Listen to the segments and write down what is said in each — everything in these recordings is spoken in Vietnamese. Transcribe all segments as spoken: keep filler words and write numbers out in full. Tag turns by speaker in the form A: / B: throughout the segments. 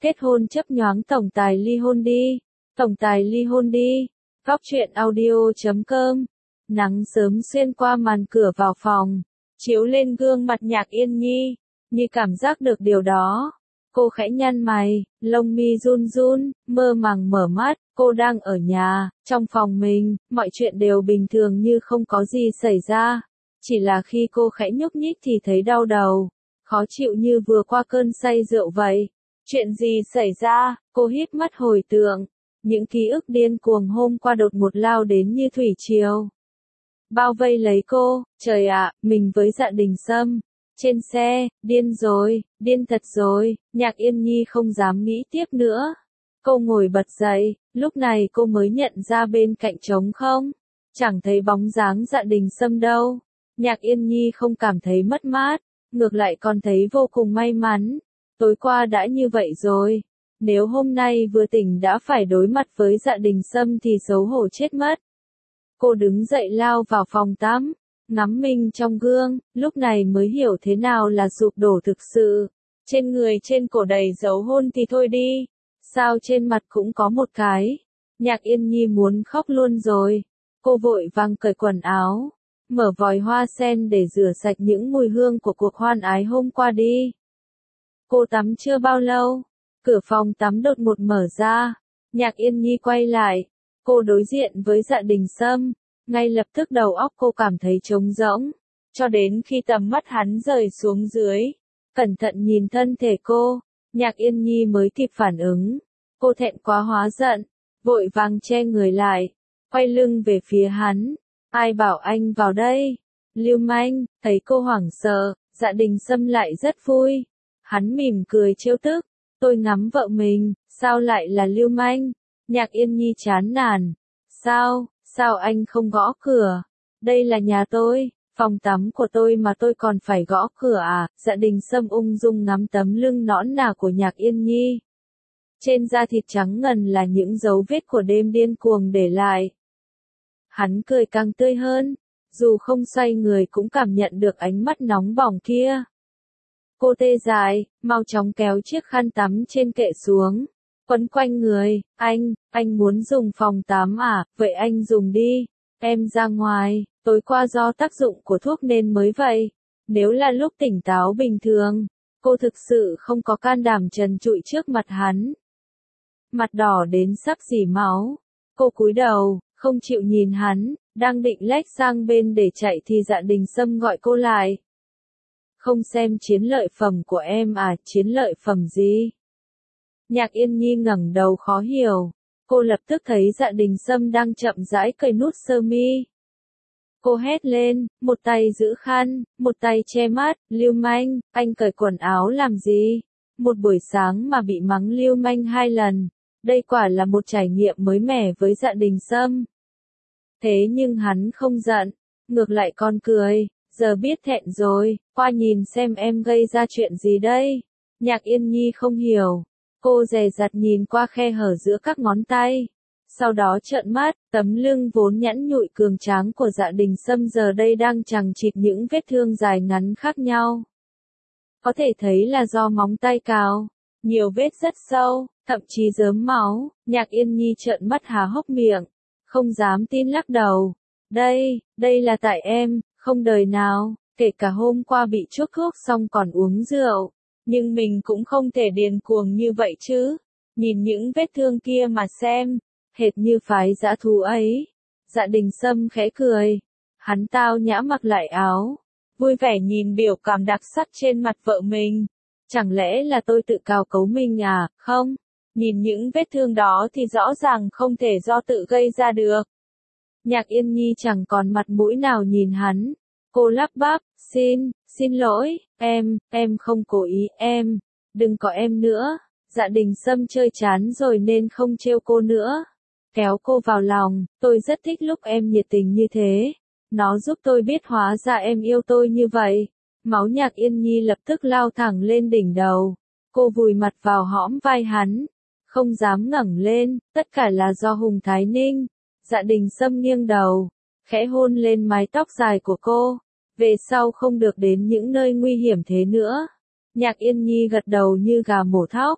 A: kết hôn chấp nhoáng tổng tài ly hôn đi, tổng tài ly hôn đi. Góc truyện audio chấm com. Nắng sớm xuyên qua màn cửa vào phòng, chiếu lên gương mặt Nhạc Yên Nhi, như cảm giác được điều đó. Cô khẽ nhăn mày, lông mi run run, mơ màng mở mắt, cô đang ở nhà, trong phòng mình, mọi chuyện đều bình thường như không có gì xảy ra. Chỉ là khi cô khẽ nhúc nhích thì thấy đau đầu, khó chịu như vừa qua cơn say rượu vậy. Chuyện gì xảy ra? Cô híp mắt hồi tưởng, những ký ức điên cuồng hôm qua đột ngột lao đến như thủy triều. Bao vây lấy cô, trời ạ, mình với Dạ Đình Sâm. Trên xe, điên rồi, điên thật rồi, Nhạc Yên Nhi không dám nghĩ tiếp nữa. Cô ngồi bật dậy, lúc này cô mới nhận ra bên cạnh trống không, chẳng thấy bóng dáng Dạ Đình Sâm đâu. Nhạc Yên Nhi không cảm thấy mất mát, ngược lại còn thấy vô cùng may mắn. Tối qua đã như vậy rồi, nếu hôm nay vừa tỉnh đã phải đối mặt với Dạ Đình Sâm thì xấu hổ chết mất. Cô đứng dậy lao vào phòng tắm, ngắm mình trong gương, lúc này mới hiểu thế nào là sụp đổ thực sự. Trên người trên cổ đầy dấu hôn thì thôi đi, sao trên mặt cũng có một cái. Nhạc Yên Nhi muốn khóc luôn rồi. Cô vội vàng cởi quần áo, mở vòi hoa sen để rửa sạch những mùi hương của cuộc hoan ái hôm qua đi. Cô tắm chưa bao lâu, cửa phòng tắm đột ngột mở ra. Nhạc Yên Nhi quay lại, cô đối diện với Dạ Đình Sâm, ngay lập tức đầu óc cô cảm thấy trống rỗng, cho đến khi tầm mắt hắn rời xuống dưới, cẩn thận nhìn thân thể cô, Nhạc Yên Nhi mới kịp phản ứng. Cô thẹn quá hóa giận, vội vàng che người lại, quay lưng về phía hắn. Ai bảo anh vào đây? Lưu manh. Thấy cô hoảng sợ, Dạ Đình Sâm lại rất vui. Hắn mỉm cười trêu tức, tôi ngắm vợ mình, sao lại là lưu manh? Nhạc Yên Nhi chán nản. Sao, sao anh không gõ cửa? Đây là nhà tôi, phòng tắm của tôi mà tôi còn phải gõ cửa à? Dạ Đình Sâm ung dung ngắm tấm lưng nõn nà của Nhạc Yên Nhi. Trên da thịt trắng ngần là những dấu vết của đêm điên cuồng để lại. Hắn cười càng tươi hơn, dù không xoay người cũng cảm nhận được ánh mắt nóng bỏng kia. Cô tê dại, mau chóng kéo chiếc khăn tắm trên kệ xuống, quấn quanh người. Anh, anh muốn dùng phòng tắm à? Vậy anh dùng đi, em ra ngoài, tối qua do tác dụng của thuốc nên mới vậy. Nếu là lúc tỉnh táo bình thường, cô thực sự không có can đảm trần trụi trước mặt hắn. Mặt đỏ đến sắp rỉ máu, cô cúi đầu, không chịu nhìn hắn, đang định lách sang bên để chạy thì Dạ Đình Sâm gọi cô lại. Không xem chiến lợi phẩm của em à? Chiến lợi phẩm gì? Nhạc Yên Nhi ngẩng đầu khó hiểu, cô lập tức thấy Dạ Đình Sâm đang chậm rãi cởi nút sơ mi. Cô hét lên, một tay giữ khăn, một tay che mắt. Lưu manh, anh cởi quần áo làm gì? Một buổi sáng mà bị mắng lưu manh hai lần, đây quả là một trải nghiệm mới mẻ với Dạ Đình Sâm. Thế nhưng hắn không giận, ngược lại còn cười, giờ biết thẹn rồi, qua nhìn xem em gây ra chuyện gì đây. Nhạc Yên Nhi không hiểu, cô dè dặt nhìn qua khe hở giữa các ngón tay, sau đó trợn mắt, tấm lưng vốn nhẵn nhụi cường tráng của Dạ Đình Sâm giờ đây đang chằng chịt những vết thương dài ngắn khác nhau. Có thể thấy là do móng tay cào, nhiều vết rất sâu, thậm chí rớm máu. Nhạc Yên Nhi trợn mắt há hốc miệng, không dám tin lắc đầu. Đây, đây là tại em, không đời nào, kể cả hôm qua bị chuốc thuốc xong còn uống rượu, nhưng mình cũng không thể điên cuồng như vậy chứ. Nhìn những vết thương kia mà xem, hệt như phái dã thú ấy. Dạ Đình Sâm khẽ cười, hắn tao nhã mặc lại áo, vui vẻ nhìn biểu cảm đặc sắc trên mặt vợ mình. Chẳng lẽ là tôi tự cào cấu mình à? Không, nhìn những vết thương đó thì rõ ràng không thể do tự gây ra được. Nhạc Yên Nhi chẳng còn mặt mũi nào nhìn hắn. Cô lắp bắp, xin, xin lỗi, em, em không cố ý, em, đừng có em nữa. Dạ Đình Sâm chơi chán rồi nên không trêu cô nữa. Kéo cô vào lòng, tôi rất thích lúc em nhiệt tình như thế. Nó giúp tôi biết hóa ra em yêu tôi như vậy. Máu Nhạc Yên Nhi lập tức lao thẳng lên đỉnh đầu. Cô vùi mặt vào hõm vai hắn, không dám ngẩng lên, tất cả là do Hùng Thái Ninh. Dạ Đình Sâm nghiêng đầu, khẽ hôn lên mái tóc dài của cô. Về sau không được đến những nơi nguy hiểm thế nữa. Nhạc Yên Nhi gật đầu như gà mổ thóc,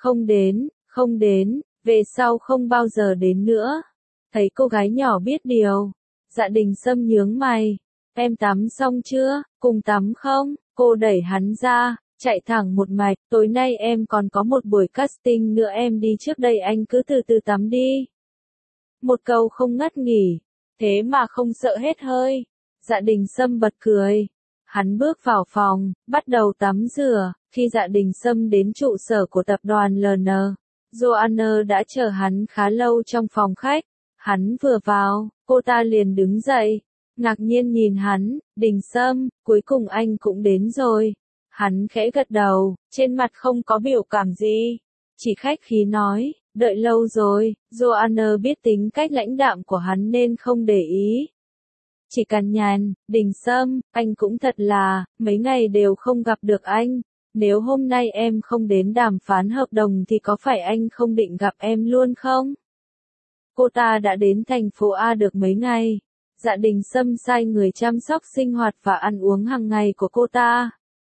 A: Không đến, không đến, về sau không bao giờ đến nữa. Thấy cô gái nhỏ biết điều. Dạ Đình Sâm nhướng mày. Em tắm xong chưa, cùng tắm không? Cô đẩy hắn ra, chạy thẳng một mạch. Tối nay em còn có một buổi casting nữa, em đi trước đây, anh cứ từ từ tắm đi. Một câu không ngắt nghỉ. Thế mà không sợ hết hơi. Dạ Đình Sâm bật cười. Hắn bước vào phòng, bắt đầu tắm rửa. Khi Dạ Đình Sâm đến trụ sở của tập đoàn lờ en, Joanna đã chờ hắn khá lâu trong phòng khách. Hắn vừa vào, cô ta liền đứng dậy, ngạc nhiên nhìn hắn. Đình Sâm, cuối cùng anh cũng đến rồi. Hắn khẽ gật đầu, trên mặt không có biểu cảm gì, chỉ khách khí nói, đợi lâu rồi. Joanna biết tính cách lãnh đạm của hắn nên không để ý. Chỉ cằn nhằn, Đình Sâm, anh cũng thật là, mấy ngày đều không gặp được anh. Nếu hôm nay em không đến đàm phán hợp đồng thì có phải anh không định gặp em luôn không? Cô ta đã đến thành phố A được mấy ngày. Dạ Đình Sâm sai người chăm sóc sinh hoạt và ăn uống hàng ngày của cô ta.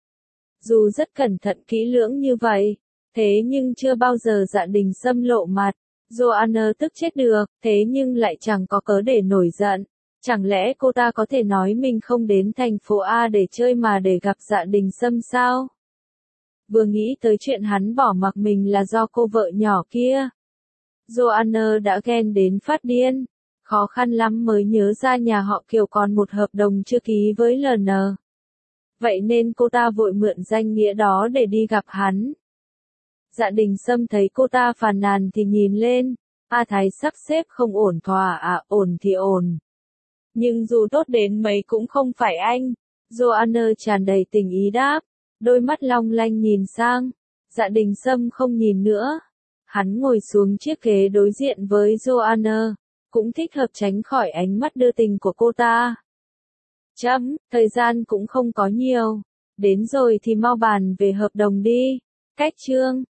A: Dù rất cẩn thận kỹ lưỡng như vậy, thế nhưng chưa bao giờ Dạ Đình Sâm lộ mặt. Joanna tức chết được, thế nhưng lại chẳng có cớ để nổi giận. Chẳng lẽ cô ta có thể nói mình không đến thành phố A để chơi mà để gặp Dạ Đình Sâm sao? Vừa nghĩ tới chuyện hắn bỏ mặc mình là do cô vợ nhỏ kia, Joanna đã ghen đến phát điên. Khó khăn lắm mới nhớ ra nhà họ Kiều còn một hợp đồng chưa ký với lờ en. Vậy nên cô ta vội mượn danh nghĩa đó để đi gặp hắn. Dạ Đình Sâm thấy cô ta phàn nàn thì nhìn lên. A Thái sắp xếp không ổn thỏa à, ổn thì ổn. Nhưng dù tốt đến mấy cũng không phải anh. Joanna tràn đầy tình ý đáp. Đôi mắt long lanh nhìn sang. Dạ Đình Sâm không nhìn nữa. Hắn ngồi xuống chiếc ghế đối diện với Joanna. Cũng thích hợp tránh khỏi ánh mắt đưa tình của cô ta. Chấm, thời gian cũng không có nhiều. Đến rồi thì mau bàn về hợp đồng đi. Cách chương.